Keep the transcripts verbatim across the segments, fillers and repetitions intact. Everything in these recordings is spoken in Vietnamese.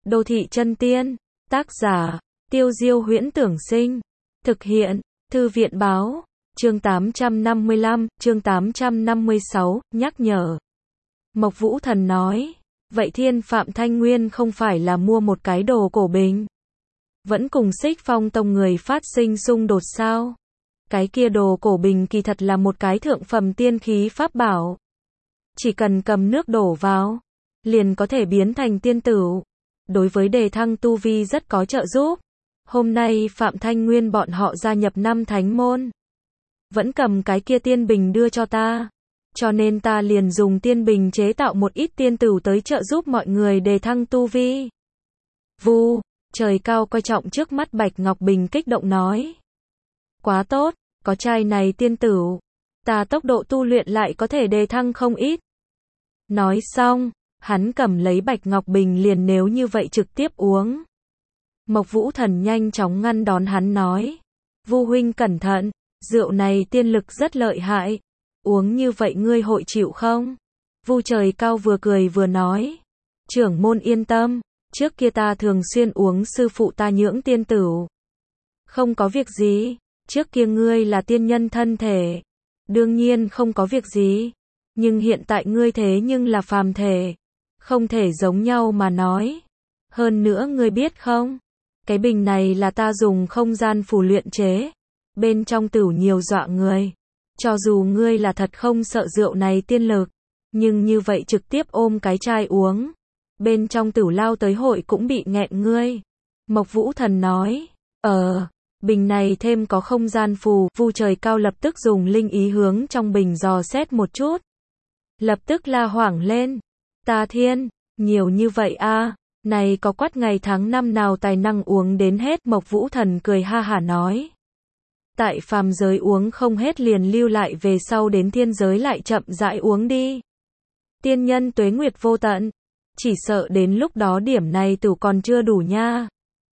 Đô thị chân tiên, tác giả, Tiêu Diêu Huyễn Tưởng Sinh, thực hiện, Thư viện Báo, chương tám trăm năm mươi lăm, chương tám trăm năm mươi sáu, nhắc nhở. Mộc Vũ Thần nói, vậy Thiên Phạm Thanh Nguyên không phải là mua một cái đồ cổ bình, vẫn cùng Xích Phong Tông người phát sinh xung đột sao? Cái kia đồ cổ bình kỳ thật là một cái thượng phẩm tiên khí pháp bảo. Chỉ cần cầm nước đổ vào, liền có thể biến thành tiên tửu. Đối với đề thăng tu vi rất có trợ giúp. Hôm nay Phạm Thanh Nguyên bọn họ gia nhập năm thánh môn. Vẫn cầm cái kia tiên bình đưa cho ta. Cho nên ta liền dùng tiên bình chế tạo một ít tiên tửu tới trợ giúp mọi người đề thăng tu vi. Vu, trời cao coi trọng trước mắt Bạch Ngọc Bình kích động nói. Quá tốt, có chai này tiên tửu. Ta tốc độ tu luyện lại có thể đề thăng không ít. Nói xong, hắn cầm lấy Bạch Ngọc Bình liền nếu như vậy trực tiếp uống. Mộc Vũ Thần nhanh chóng ngăn đón hắn nói. Vu huynh cẩn thận, rượu này tiên lực rất lợi hại. Uống như vậy ngươi hội chịu không? Vu trời cao vừa cười vừa nói. Trưởng môn yên tâm, trước kia ta thường xuyên uống sư phụ ta nhưỡng tiên tửu. Không có việc gì, trước kia ngươi là tiên nhân thân thể. Đương nhiên không có việc gì. Nhưng hiện tại ngươi thế nhưng là phàm thể. Không thể giống nhau mà nói. Hơn nữa ngươi biết không? Cái bình này là ta dùng không gian phù luyện chế. Bên trong tửu nhiều dọa người. Cho dù ngươi là thật không sợ rượu này tiên lực. Nhưng như vậy trực tiếp ôm cái chai uống. Bên trong tửu lao tới hội cũng bị nghẹn ngươi. Mộc Vũ Thần nói. Ờ, bình này thêm có không gian phù. Vu trời cao lập tức dùng linh ý hướng trong bình dò xét một chút. Lập tức la hoảng lên. Ta thiên, nhiều như vậy a, này có quát ngày tháng năm nào tài năng uống đến hết. Mộc Vũ Thần cười ha hả nói. Tại phàm giới uống không hết liền lưu lại về sau đến thiên giới lại chậm rãi uống đi. Tiên nhân tuế nguyệt vô tận, chỉ sợ đến lúc đó điểm này tửu còn chưa đủ nha.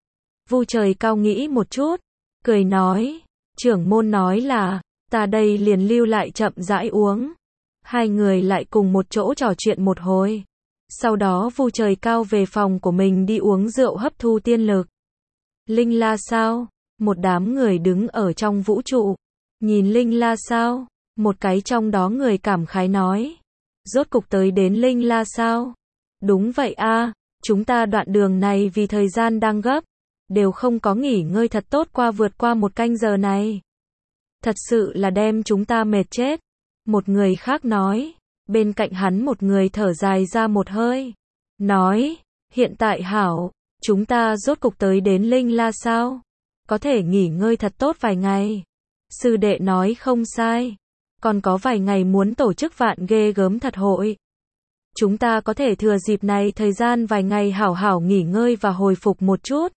Vu trời cao nghĩ một chút, cười nói, trưởng môn nói là, ta đây liền lưu lại chậm rãi uống. Hai người lại cùng một chỗ trò chuyện một hồi. Sau đó Vu trời cao về phòng của mình đi uống rượu hấp thu tiên lực. Linh La sao? Một đám người đứng ở trong vũ trụ. Nhìn Linh La sao? Một cái trong đó người cảm khái nói. Rốt cục tới đến Linh La sao? Đúng vậy a, chúng ta đoạn đường này vì thời gian đang gấp. Đều không có nghỉ ngơi thật tốt qua vượt qua một canh giờ này. Thật sự là đem chúng ta mệt chết. Một người khác nói, bên cạnh hắn một người thở dài ra một hơi, nói, hiện tại hảo, chúng ta rốt cục tới đến Linh La sao? Có thể nghỉ ngơi thật tốt vài ngày. Sư đệ nói không sai, còn có vài ngày muốn tổ chức vạn ghê gớm thật hội. Chúng ta có thể thừa dịp này thời gian vài ngày hảo hảo nghỉ ngơi và hồi phục một chút.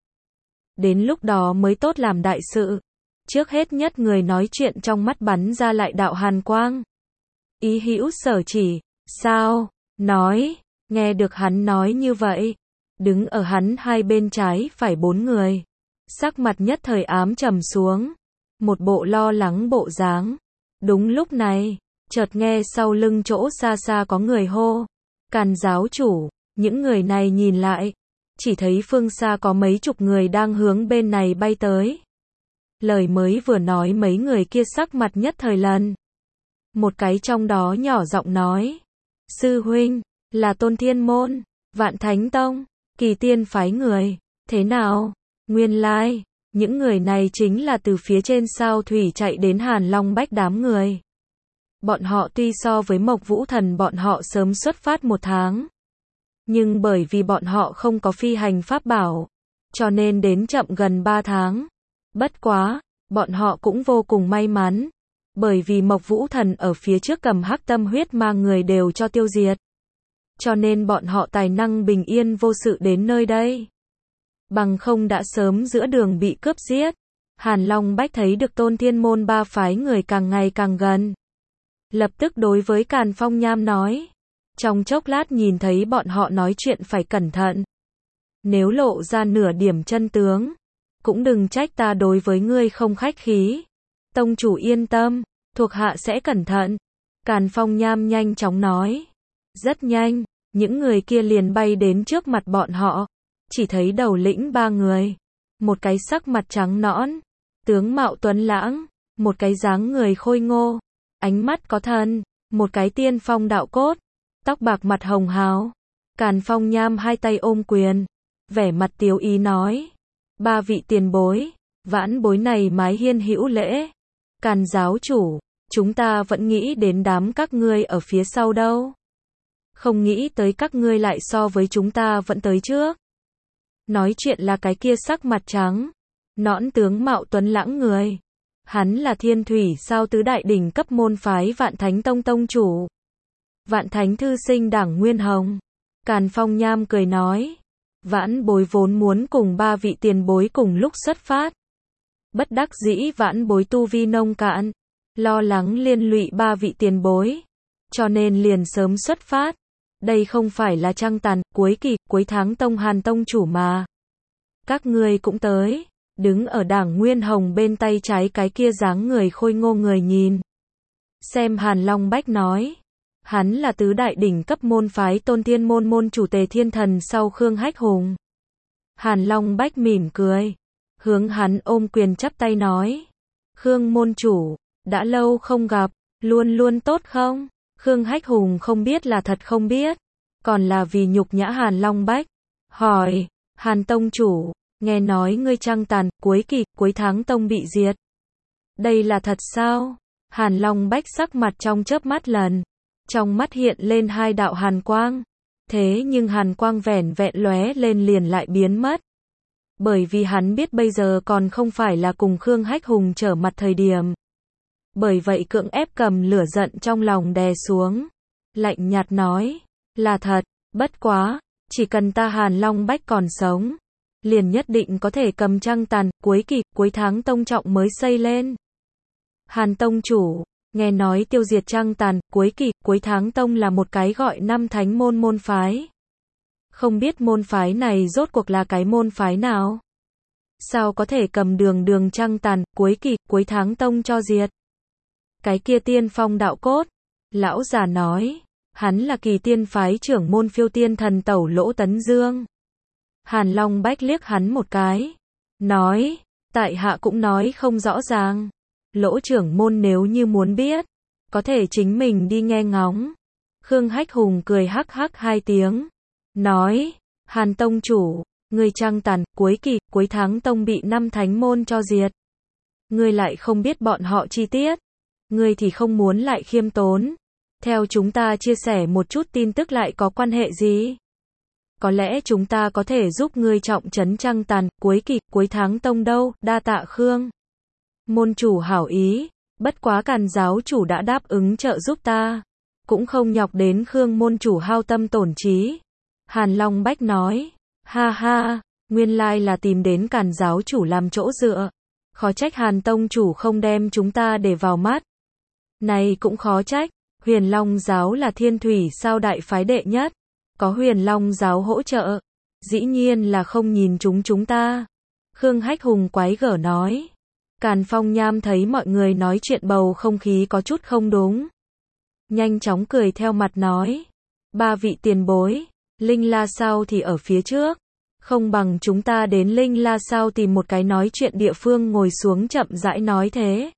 Đến lúc đó mới tốt làm đại sự. Trước hết nhất người nói chuyện trong mắt bắn ra lại đạo hàn quang. Ý hữu sở chỉ, sao, nói, nghe được hắn nói như vậy, đứng ở hắn hai bên trái phải bốn người, sắc mặt nhất thời ám trầm xuống, một bộ lo lắng bộ dáng. Đúng lúc này, chợt nghe sau lưng chỗ xa xa có người hô, Càn giáo chủ. Những người này nhìn lại, chỉ thấy phương xa có mấy chục người đang hướng bên này bay tới. Lời mới vừa nói mấy người kia sắc mặt nhất thời lần. Một cái trong đó nhỏ giọng nói. Sư huynh, là Tôn Thiên Môn, Vạn Thánh Tông, Kỳ Tiên phái người. Thế nào? Nguyên lai, những người này chính là từ phía trên sao thủy chạy đến Hàn Long Bách đám người. Bọn họ tuy so với Mộc Vũ Thần bọn họ sớm xuất phát một tháng. Nhưng bởi vì bọn họ không có phi hành pháp bảo, cho nên đến chậm gần ba tháng. Bất quá, bọn họ cũng vô cùng may mắn. Bởi vì Mộc Vũ Thần ở phía trước cầm hắc tâm huyết ma người đều cho tiêu diệt. Cho nên bọn họ tài năng bình yên vô sự đến nơi đây. Bằng không đã sớm giữa đường bị cướp giết. Hàn Long Bách thấy được Tôn Thiên Môn ba phái người càng ngày càng gần. Lập tức đối với Càn Phong Nham nói. Trong chốc lát nhìn thấy bọn họ nói chuyện phải cẩn thận. Nếu lộ ra nửa điểm chân tướng, cũng đừng trách ta đối với ngươi không khách khí. Tông chủ yên tâm, thuộc hạ sẽ cẩn thận. Càn Phong Nham nhanh chóng nói. Rất nhanh, những người kia liền bay đến trước mặt bọn họ. chỉ thấy đầu lĩnh ba người. Một cái sắc mặt trắng nõn, tướng mạo tuấn lãng, một cái dáng người khôi ngô, ánh mắt có thần, một cái tiên phong đạo cốt, tóc bạc mặt hồng hào. Càn Phong Nham hai tay ôm quyền, vẻ mặt tiếu ý nói: ba vị tiền bối, vãn bối này mái hiên hữu lễ. Càn giáo chủ, chúng ta vẫn nghĩ đến đám các ngươi ở phía sau đâu. Không nghĩ tới các ngươi lại so với chúng ta vẫn tới trước. Nói chuyện là cái kia sắc mặt trắng, nõn tướng mạo tuấn lãng người. Hắn là Thiên Thủy Sao tứ đại đỉnh cấp môn phái Vạn Thánh Tông tông chủ. Vạn Thánh thư sinh Đảng Nguyên Hồng. Càn Phong Nham cười nói: vãn bối vốn muốn cùng ba vị tiền bối cùng lúc xuất phát. Bất đắc dĩ vãn bối tu vi nông cạn, lo lắng liên lụy ba vị tiền bối, cho nên liền sớm xuất phát. Đây không phải là trăng tàn, cuối kỳ, cuối tháng tông Hàn tông chủ mà. Các ngươi cũng tới. Đứng ở Đảng Nguyên Hồng bên tay trái cái kia dáng người khôi ngô người nhìn xem Hàn Long Bách nói: hắn là tứ đại đỉnh cấp môn phái Tôn Thiên môn môn chủ Tề Thiên Thần sau Khương Hách Hùng. Hàn Long Bách mỉm cười, hướng hắn ôm quyền chắp tay nói: Khương môn chủ, đã lâu không gặp, luôn luôn tốt không? Khương Hách Hùng không biết là thật không biết, còn là vì nhục nhã Hàn Long Bách, hỏi: Hàn tông chủ, nghe nói ngươi trăng tàn, cuối kỳ, cuối tháng tông bị diệt. Đây là thật sao? Hàn Long Bách sắc mặt trong chớp mắt lần, trong mắt hiện lên hai đạo hàn quang. Thế nhưng hàn quang vẻn vẹn lóe lên liền lại biến mất. Bởi vì hắn biết bây giờ còn không phải là cùng Khương Hách Hùng trở mặt thời điểm. Bởi vậy cưỡng ép cầm lửa giận trong lòng đè xuống. Lạnh nhạt nói: là thật, bất quá, chỉ cần ta Hàn Long Bách còn sống, liền nhất định có thể cầm trăng tàn, cuối kỳ, cuối tháng tông trọng mới xây lên. Hàn tông chủ, nghe nói tiêu diệt trăng tàn, cuối kỳ, cuối tháng tông là một cái gọi năm thánh môn môn phái. Không biết môn phái này rốt cuộc là cái môn phái nào? Sao có thể cầm đường đường trăng tàn, cuối kỳ, cuối tháng tông cho diệt? Cái kia tiên phong đạo cốt. Lão già nói, hắn là Kỳ Tiên phái trưởng môn Phiêu Tiên thần tẩu Lỗ Tấn Dương. Hàn Long Bách liếc hắn một cái, nói: tại hạ cũng nói không rõ ràng. Lỗ trưởng môn nếu như muốn biết, có thể chính mình đi nghe ngóng. Khương Hách Hùng cười hắc hắc hai tiếng, nói: Hàn tông chủ, ngươi trăng tàn, cuối kỳ, cuối tháng tông bị năm thánh môn cho diệt. Ngươi lại không biết bọn họ chi tiết. Ngươi thì không muốn lại khiêm tốn. Theo chúng ta chia sẻ một chút tin tức lại có quan hệ gì? Có lẽ chúng ta có thể giúp ngươi trọng trấn trăng tàn, cuối kỳ, cuối tháng tông đâu, đa tạ Khương môn chủ hảo ý, bất quá Càn giáo chủ đã đáp ứng trợ giúp ta, cũng không nhọc đến Khương môn chủ hao tâm tổn trí. Hàn Long Bách nói: ha ha, nguyên lai là tìm đến Càn giáo chủ làm chỗ dựa, khó trách Hàn tông chủ không đem chúng ta để vào mắt. Này cũng khó trách, Huyền Long giáo là Thiên Thủy Sao đại phái đệ nhất, có Huyền Long giáo hỗ trợ, dĩ nhiên là không nhìn chúng chúng ta. Khương Hách Hùng quái gở nói. Càn Phong Nham thấy mọi người nói chuyện bầu không khí có chút không đúng, nhanh chóng cười theo mặt nói: ba vị tiền bối, Linh La Sao thì ở phía trước, không bằng chúng ta đến Linh La Sao tìm một cái nói chuyện địa phương ngồi xuống chậm rãi nói thế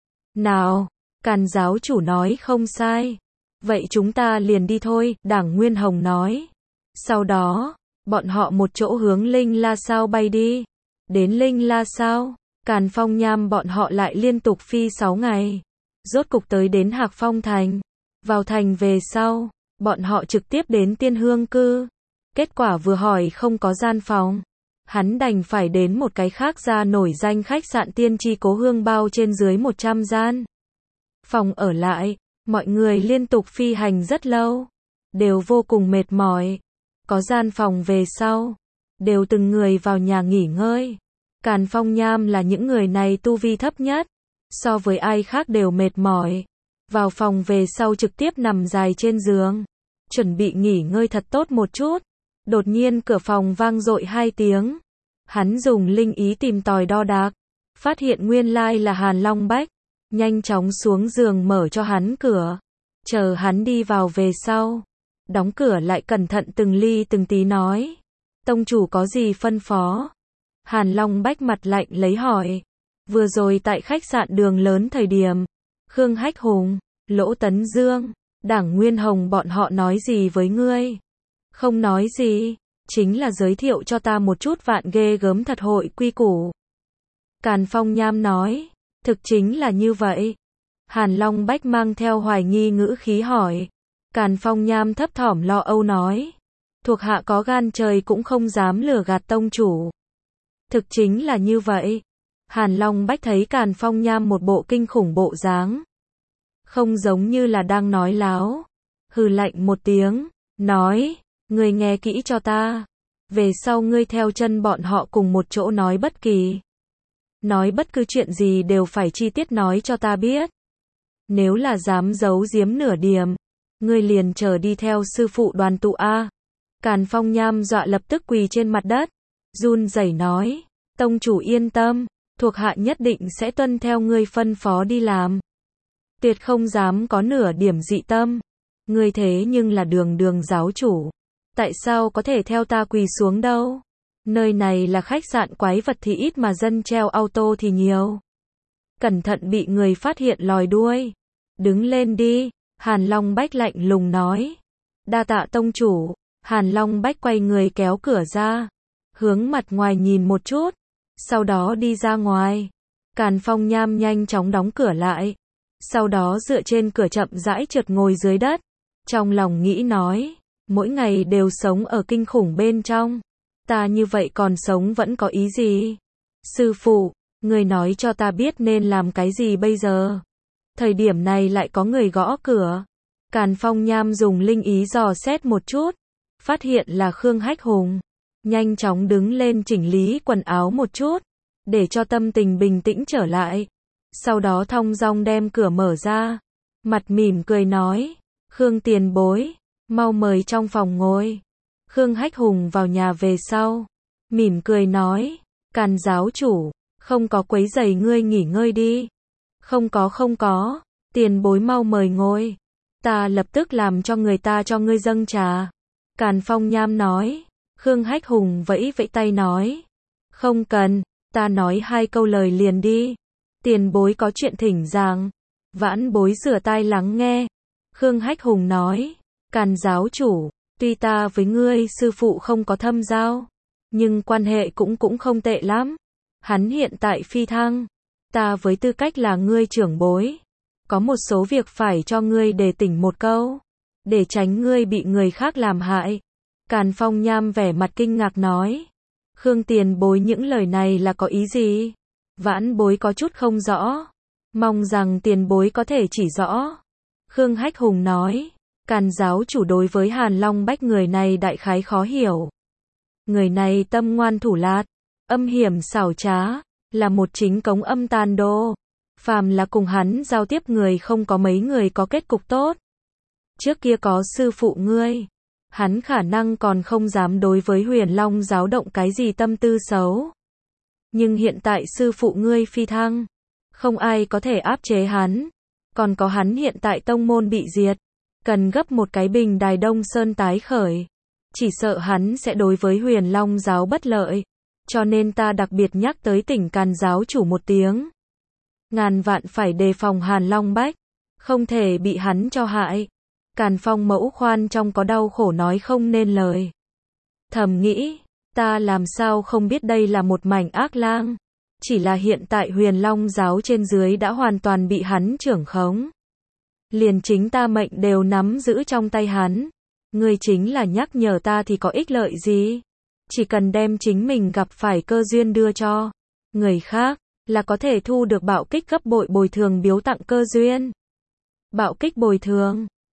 nào? Càn giáo chủ nói không sai, vậy chúng ta liền đi thôi, Đảng Nguyên Hồng nói. Sau đó, bọn họ một chỗ hướng Linh La Sao bay đi. Đến Linh La Sao, Càn Phong Nham bọn họ lại liên tục phi sáu ngày, rốt cục tới đến Hạc Phong Thành. Vào thành về sau, bọn họ trực tiếp đến Tiên Hương Cư. Kết quả vừa hỏi không có gian phòng, hắn đành phải đến một cái khác ra nổi danh khách sạn Tiên Tri Cố Hương bao trên dưới một trăm gian phòng ở lại. Mọi người liên tục phi hành rất lâu, đều vô cùng mệt mỏi. Có gian phòng về sau, đều từng người vào nhà nghỉ ngơi. Càn Phong Nham là những người này tu vi thấp nhất, so với ai khác đều mệt mỏi. Vào phòng về sau trực tiếp nằm dài trên giường, chuẩn bị nghỉ ngơi thật tốt một chút. Đột nhiên cửa phòng vang dội hai tiếng. Hắn dùng linh ý tìm tòi đo đạc, phát hiện nguyên lai là Hàn Long Bách, nhanh chóng xuống giường mở cho hắn cửa. Chờ hắn đi vào về sau, đóng cửa lại cẩn thận từng ly từng tí nói: Tông chủ có gì phân phó? Hàn Long Bách mặt lạnh lấy hỏi. Vừa rồi tại khách sạn Đường Lớn thời điểm, Khương Hách Hùng, Lỗ Tấn Dương, Đảng Nguyên Hồng bọn họ nói gì với ngươi? Không nói gì, chính là giới thiệu cho ta một chút vạn ghê gớm thật hội quy củ. Càn Phong Nham nói, thực chính là như vậy. Hàn Long Bách mang theo hoài nghi ngữ khí hỏi. Càn Phong Nham thấp thỏm lo âu nói, thuộc hạ có gan trời cũng không dám lừa gạt tông chủ. Thực chính là như vậy. Hàn Long Bách thấy Càn Phong Nham một bộ kinh khủng bộ dáng, không giống như là đang nói láo, hừ lạnh một tiếng, nói, ngươi nghe kỹ cho ta, về sau ngươi theo chân bọn họ cùng một chỗ nói bất kỳ, nói bất cứ chuyện gì đều phải chi tiết nói cho ta biết. Nếu là dám giấu giếm nửa điểm, ngươi liền chờ đi theo sư phụ đoàn tụ a. Càn Phong Nham dọa lập tức quỳ trên mặt đất, run rẩy nói, tông chủ yên tâm, thuộc hạ nhất định sẽ tuân theo ngươi phân phó đi làm. Tuyệt không dám có nửa điểm dị tâm. Ngươi thế nhưng là Đường Đường giáo chủ, tại sao có thể theo ta quỳ xuống đâu? Nơi này là khách sạn quái vật thì ít mà dân treo auto thì nhiều. Cẩn thận bị người phát hiện lòi đuôi. Đứng lên đi, Hàn Long Bách lạnh lùng nói. Đa tạ tông chủ. Hàn Long Bách quay người kéo cửa ra, hướng mặt ngoài nhìn một chút, sau đó đi ra ngoài. Càn Phong Nham nhanh chóng đóng cửa lại, sau đó dựa trên cửa chậm rãi trượt ngồi dưới đất, trong lòng nghĩ nói, mỗi ngày đều sống ở kinh khủng bên trong, ta như vậy còn sống vẫn có ý gì? Sư phụ, người nói cho ta biết nên làm cái gì bây giờ? Thời điểm này lại có người gõ cửa. Càn Phong Nham dùng linh ý dò xét một chút, phát hiện là Khương Hách Hùng, nhanh chóng đứng lên chỉnh lý quần áo một chút, để cho tâm tình bình tĩnh trở lại. Sau đó thong dong đem cửa mở ra, mặt mỉm cười nói, Khương tiền bối, mau mời trong phòng ngồi. Khương Hách Hùng vào nhà về sau, mỉm cười nói, Càn giáo chủ, không có quấy rầy ngươi nghỉ ngơi đi. Không có không có, tiền bối mau mời ngồi, ta lập tức làm cho người ta cho ngươi dâng trà. Càn Phong Nham nói. Khương Hách Hùng vẫy vẫy tay nói, không cần, ta nói hai câu lời liền đi. Tiền bối có chuyện thỉnh giảng. Vãn bối rửa tai lắng nghe. Khương Hách Hùng nói, Càn giáo chủ, tuy ta với ngươi sư phụ không có thâm giao, nhưng quan hệ cũng cũng không tệ lắm. Hắn hiện tại phi thăng, ta với tư cách là ngươi trưởng bối, có một số việc phải cho ngươi đề tỉnh một câu, để tránh ngươi bị người khác làm hại. Càn Phong Nham vẻ mặt kinh ngạc nói, Khương tiền bối những lời này là có ý gì? Vãn bối có chút không rõ, mong rằng tiền bối có thể chỉ rõ. Khương Hách Hùng nói, Càn giáo chủ đối với Hàn Long Bách người này đại khái khó hiểu. Người này tâm ngoan thủ lạt, âm hiểm xảo trá, là một chính cống âm tàn đô. Phàm là cùng hắn giao tiếp người không có mấy người có kết cục tốt. Trước kia có sư phụ ngươi, hắn khả năng còn không dám đối với Huyền Long giáo động cái gì tâm tư xấu. Nhưng hiện tại sư phụ ngươi phi thăng, không ai có thể áp chế hắn. Còn có hắn hiện tại tông môn bị diệt, cần gấp một cái bình đài Đông Sơn tái khởi. Chỉ sợ hắn sẽ đối với Huyền Long giáo bất lợi. Cho nên ta đặc biệt nhắc tới tỉnh Càn giáo chủ một tiếng. Ngàn vạn phải đề phòng Hàn Long Bách, không thể bị hắn cho hại. Càn Phong mẫu khoan trong có đau khổ nói không nên lời. Thầm nghĩ, ta làm sao không biết đây là một mảnh ác lang. Chỉ là hiện tại Huyền Long giáo trên dưới đã hoàn toàn bị hắn trưởng khống. Liền chính ta mệnh đều nắm giữ trong tay hắn. Ngươi chính là nhắc nhở ta thì có ích lợi gì? Chỉ cần đem chính mình gặp phải cơ duyên đưa cho người khác, là có thể thu được bạo kích gấp bội bồi thường biếu tặng cơ duyên. Bạo kích bồi thường.